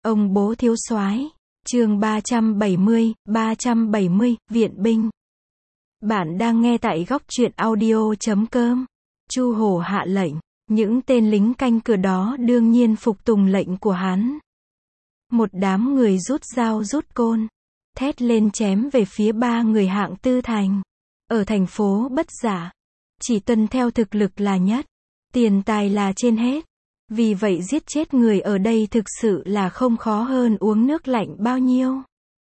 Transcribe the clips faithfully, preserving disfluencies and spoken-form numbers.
Ông bố thiếu soái. Chương ba trăm bảy mươi, ba trăm bảy mươi, viện binh. Bạn đang nghe tại góc truyện audio chấm com. Chu Hổ hạ lệnh, những tên lính canh cửa đó đương nhiên phục tùng lệnh của hắn. Một đám người rút dao rút côn, thét lên chém về phía ba người Hạng Tư Thành. Ở thành phố Bất Giả, chỉ tuân theo thực lực là nhất, tiền tài là trên hết. Vì vậy giết chết người ở đây thực sự là không khó hơn uống nước lạnh bao nhiêu.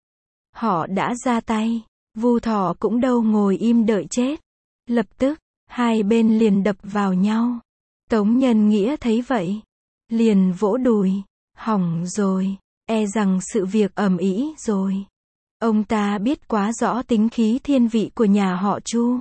Họ đã ra tay, Vu Thọ cũng đâu ngồi im đợi chết. Lập tức, hai bên liền đập vào nhau. Tống Nhân Nghĩa thấy vậy, liền vỗ đùi, hỏng rồi, e rằng sự việc ầm ĩ rồi. Ông ta biết quá rõ tính khí thiên vị của nhà họ Chu.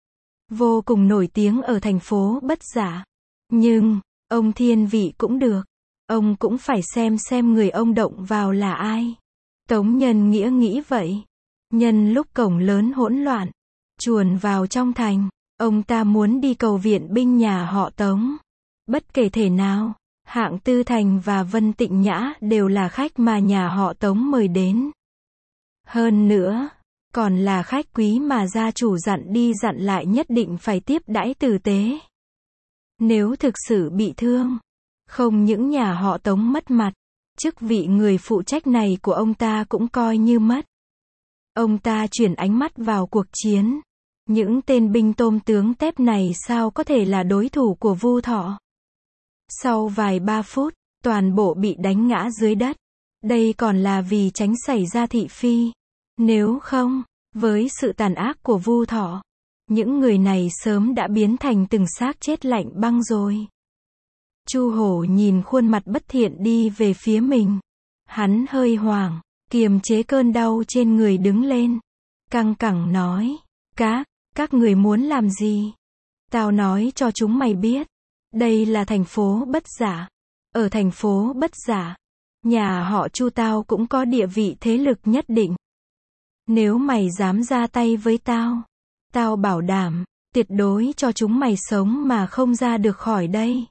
Vô cùng nổi tiếng ở thành phố Bất Giả. Nhưng, ông thiên vị cũng được. Ông cũng phải xem xem người ông động vào là ai. Tống Nhân Nghĩa nghĩ vậy. Nhân lúc cổng lớn hỗn loạn, chuồn vào trong thành, ông ta muốn đi cầu viện binh nhà họ Tống. Bất kể thể nào, Hạng Tư Thành và Vân Tịnh Nhã đều là khách mà nhà họ Tống mời đến. Hơn nữa, còn là khách quý mà gia chủ dặn đi dặn lại nhất định phải tiếp đãi tử tế. Nếu thực sự bị thương, không những nhà họ Tống mất mặt, chức vị người phụ trách này của ông ta cũng coi như mất. Ông ta chuyển ánh mắt vào cuộc chiến. Những tên binh tôm tướng tép này sao có thể là đối thủ của Vu Thọ. Sau vài ba phút, toàn bộ bị đánh ngã dưới đất. Đây còn là vì tránh xảy ra thị phi. Nếu không, với sự tàn ác của Vu Thọ, những người này sớm đã biến thành từng xác chết lạnh băng rồi. Chu Hổ nhìn khuôn mặt bất thiện đi về phía mình. Hắn hơi hoảng, kiềm chế cơn đau trên người đứng lên. Căng cẳng nói, các, các người muốn làm gì? Tao nói cho chúng mày biết. Đây là thành phố Bất Giả. Ở thành phố Bất Giả, nhà họ Chu tao cũng có địa vị thế lực nhất định. Nếu mày dám ra tay với tao, tao bảo đảm, tuyệt đối cho chúng mày sống mà không ra được khỏi đây.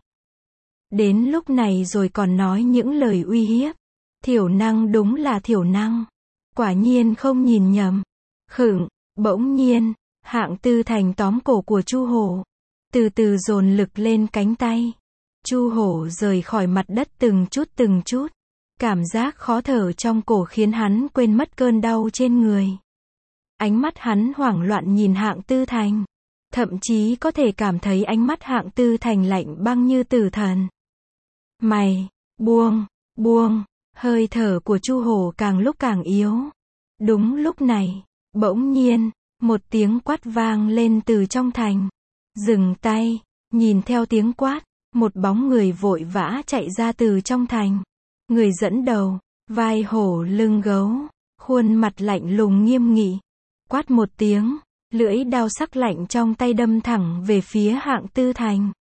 Đến lúc này rồi còn nói những lời uy hiếp. Thiểu năng đúng là thiểu năng. Quả nhiên không nhìn nhầm. Khựng, bỗng nhiên, Hạng Tư Thành tóm cổ của Chu Hổ. Từ từ dồn lực lên cánh tay. Chu Hổ rời khỏi mặt đất từng chút từng chút. Cảm giác khó thở trong cổ khiến hắn quên mất cơn đau trên người. Ánh mắt hắn hoảng loạn nhìn Hạng Tư Thành. Thậm chí có thể cảm thấy ánh mắt Hạng Tư Thành lạnh băng như tử thần. Mày, buông, buông, hơi thở của Chu Hổ càng lúc càng yếu. Đúng lúc này, bỗng nhiên, một tiếng quát vang lên từ trong thành. Dừng tay, nhìn theo tiếng quát, một bóng người vội vã chạy ra từ trong thành. Người dẫn đầu, vai hổ lưng gấu, khuôn mặt lạnh lùng nghiêm nghị. Quát một tiếng, lưỡi đao sắc lạnh trong tay đâm thẳng về phía Hạng Tư Thành.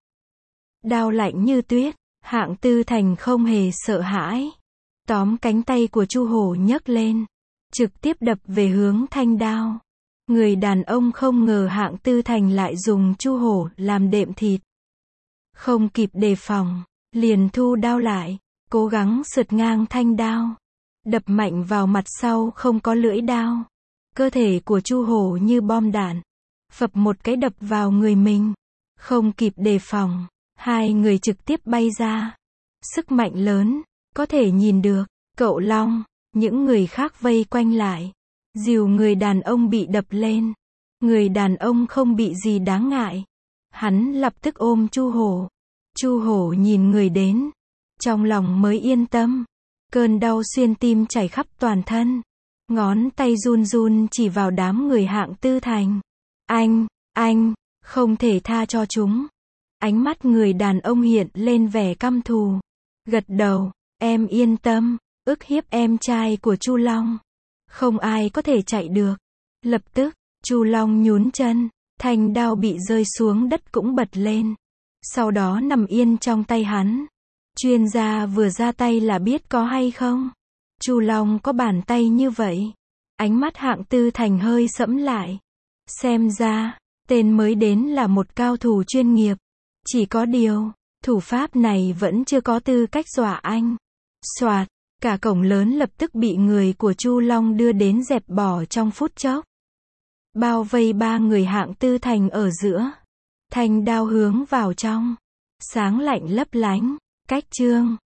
Đao lạnh như tuyết, Hạng Tư Thành không hề sợ hãi. Tóm cánh tay của Chu Hổ nhấc lên, trực tiếp đập về hướng thanh đao. Người đàn ông không ngờ Hạng Tư Thành lại dùng Chu Hổ làm đệm thịt. Không kịp đề phòng, liền thu đao lại, cố gắng sượt ngang thanh đao. Đập mạnh vào mặt sau không có lưỡi đao. Cơ thể của Chu Hổ như bom đạn. Phập một cái đập vào người mình. Không kịp đề phòng, hai người trực tiếp bay ra. Sức mạnh lớn, có thể nhìn được. Cậu Long, những người khác vây quanh lại. Dìu người đàn ông bị đập lên. Người đàn ông không bị gì đáng ngại. Hắn lập tức ôm Chu Hổ. Chu Hổ nhìn người đến. Trong lòng mới yên tâm. Cơn đau xuyên tim chảy khắp toàn thân. Ngón tay run run chỉ vào đám người Hạng Tư Thành. Anh, anh, không thể tha cho chúng. Ánh mắt người đàn ông hiện lên vẻ căm thù. Gật đầu, em yên tâm, ức hiếp em trai của Chu Long. Không ai có thể chạy được. Lập tức, Chu Long nhún chân, thanh đao bị rơi xuống đất cũng bật lên. Sau đó nằm yên trong tay hắn. Chuyên gia vừa ra tay là biết có hay không. Chu Long có bàn tay như vậy. Ánh mắt Hạng Tư Thành hơi sẫm lại. Xem ra, tên mới đến là một cao thủ chuyên nghiệp. Chỉ có điều, thủ pháp này vẫn chưa có tư cách dọa anh. Soạt, Cả cổng lớn lập tức bị người của Chu Long đưa đến dẹp bỏ trong phút chốc. Bao vây ba người hạng tư thành ở giữa. Thanh đao hướng vào trong. Sáng lạnh lấp lánh. Cách chương